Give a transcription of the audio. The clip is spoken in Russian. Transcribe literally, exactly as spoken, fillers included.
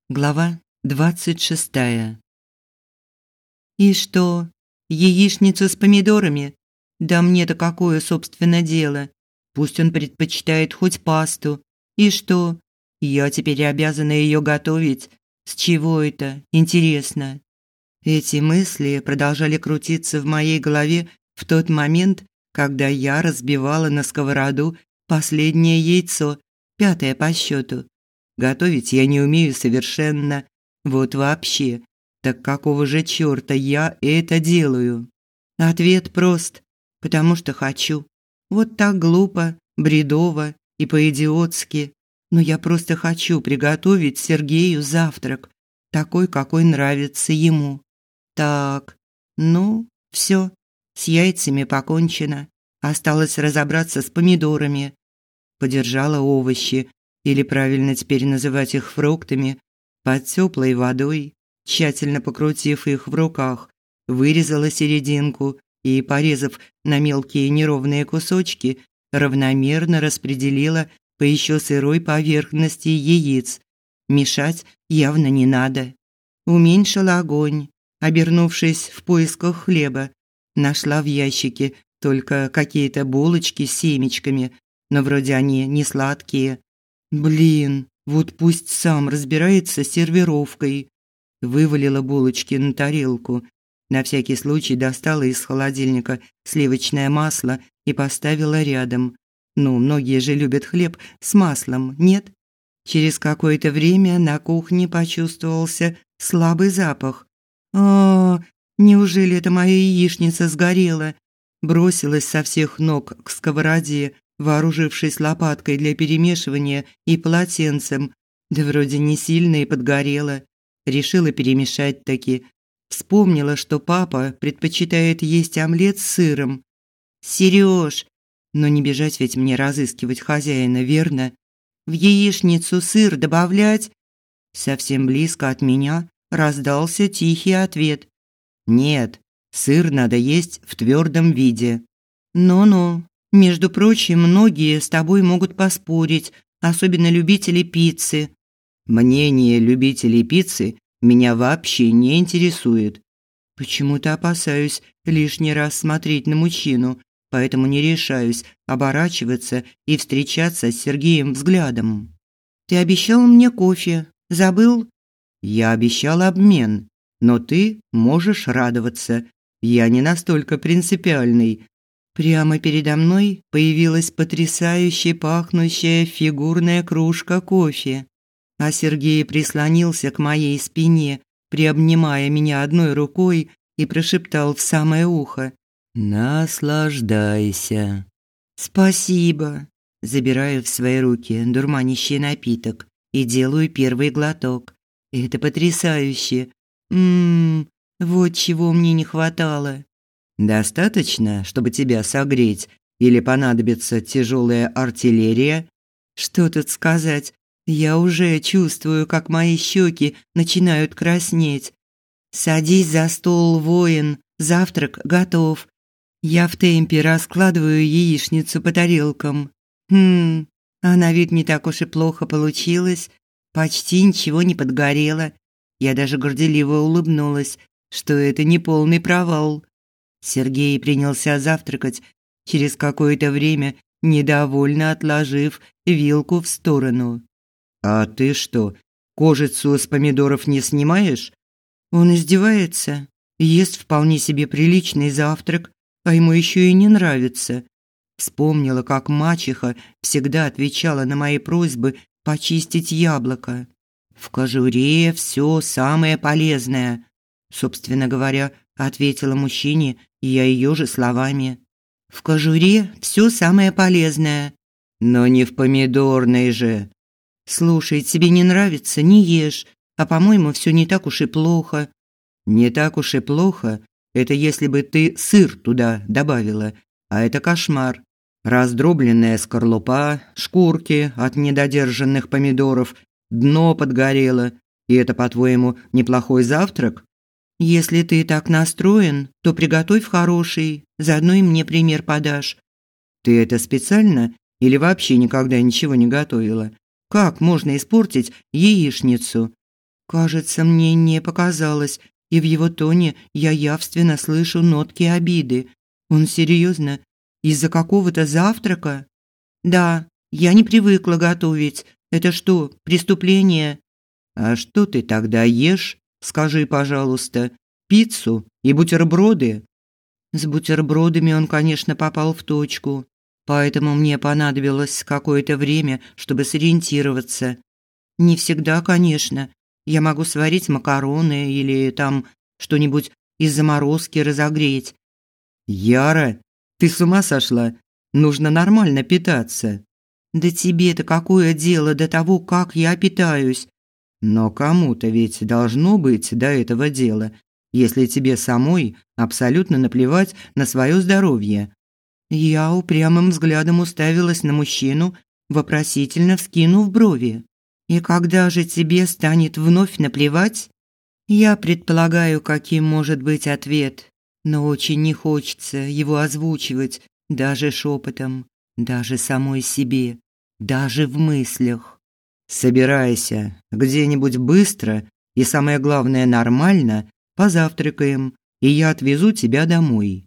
Глава двадцать шестая. И что? Яичницу с помидорами? Да мне-то какое, собственно, дело? Пусть он предпочитает хоть пасту. И что? Я теперь обязана ее готовить. С чего это? Интересно. Эти мысли продолжали крутиться в моей голове в тот момент, когда я разбивала на сковороду последнее яйцо, пятое по счету. Готовить я не умею совершенно. Вот вообще. Так какого же чёрта я это делаю? Ответ прост. Потому что хочу. Вот так глупо, бредово и по-идиотски. Но я просто хочу приготовить Сергею завтрак. Такой, какой нравится ему. Так, ну, всё. С яйцами покончено. Осталось разобраться с помидорами. Подержала овощи, или правильно теперь называть их фруктами, под теплой водой, тщательно покрутив их в руках, вырезала серединку и, порезав на мелкие неровные кусочки, равномерно распределила по еще сырой поверхности яиц. Мешать явно не надо. Уменьшила огонь, обернувшись в поисках хлеба. Нашла в ящике только какие-то булочки с семечками, но вроде они не сладкие. Блин, вот пусть сам разбирается с сервировкой. Вывалила булочки на тарелку. На всякий случай достала из холодильника сливочное масло и поставила рядом. Ну, многие же любят хлеб с маслом, нет? Через какое-то время на кухне почувствовался слабый запах. А, неужели это моя яичница сгорела? Бросилась со всех ног к сковороде, вооружившись лопаткой для перемешивания и полотенцем. Да вроде не сильно и подгорела. Решила перемешать таки. Вспомнила, что папа предпочитает есть омлет с сыром. Серёж, но не бежать ведь мне разыскивать хозяина, верно? В яичницу сыр добавлять? Совсем близко от меня раздался тихий ответ. Нет, сыр надо есть в твердом виде. Ну-ну. Между прочим, многие с тобой могут поспорить, особенно любители пиццы. Мнение любителей пиццы меня вообще не интересует. Почему-то опасаюсь лишний раз смотреть на мужчину, поэтому не решаюсь оборачиваться и встречаться с Сергеем взглядом. Ты обещал мне кофе, забыл? Я обещал обмен, но ты можешь радоваться. Я не настолько принципиальный. Прямо передо мной появилась потрясающе пахнущая фигурная кружка кофе, а Сергей прислонился к моей спине, приобнимая меня одной рукой, и прошептал в самое ухо: «Наслаждайся». «Спасибо». Забираю в свои руки дурманящий напиток и делаю первый глоток. Это потрясающе. Ммм, вот чего мне не хватало. Достаточно, чтобы тебя согреть, или понадобится тяжелая артиллерия? Что тут сказать? Я уже чувствую, как мои щеки начинают краснеть. Садись за стол, воин, завтрак готов. Я в темпе раскладываю яичницу по тарелкам. Хм, а на вид не так уж и плохо получилось. Почти ничего не подгорело. Я даже горделиво улыбнулась, что это не полный провал. Сергей принялся завтракать, через какое-то время недовольно отложив вилку в сторону. «А ты что, кожицу с помидоров не снимаешь?» Он издевается, ест вполне себе приличный завтрак, а ему еще и не нравится. Вспомнила, как мачеха всегда отвечала на мои просьбы почистить яблоко. «В кожуре все самое полезное», собственно говоря, ответила мужчине я ее же словами. «В кожуре все самое полезное». «Но не в помидорной же». «Слушай, тебе не нравится, не ешь, а по-моему, все не так уж и плохо». «Не так уж и плохо, это если бы ты сыр туда добавила, а это кошмар. Раздробленная скорлупа, шкурки от недодержанных помидоров, дно подгорело, и это, по-твоему, неплохой завтрак?» «Если ты так настроен, то приготовь хороший, заодно и мне пример подашь». «Ты это специально или вообще никогда ничего не готовила? Как можно испортить яичницу?» Кажется, мне не показалось, и в его тоне я явственно слышу нотки обиды. Он серьезно? Из-за какого-то завтрака? Да, я не привыкла готовить. Это что, преступление? А что ты тогда ешь? Скажи, пожалуйста, пиццу и бутерброды? С бутербродами он, конечно, попал в точку. Поэтому мне понадобилось какое-то время, чтобы сориентироваться. Не всегда, конечно. Я могу сварить макароны или там что-нибудь из заморозки разогреть. Яра, ты с ума сошла? Нужно нормально питаться. Да тебе-то какое дело до того, как я питаюсь? Но кому-то ведь должно быть до этого дела, если тебе самой абсолютно наплевать на свое здоровье. Я упрямым взглядом уставилась на мужчину, вопросительно вскинув брови. И когда же тебе станет вновь наплевать? Я предполагаю, каким может быть ответ, но очень не хочется его озвучивать даже шепотом, даже самой себе, даже в мыслях. Собирайся где-нибудь быстро и, самое главное, нормально, позавтракаем, и я отвезу тебя домой.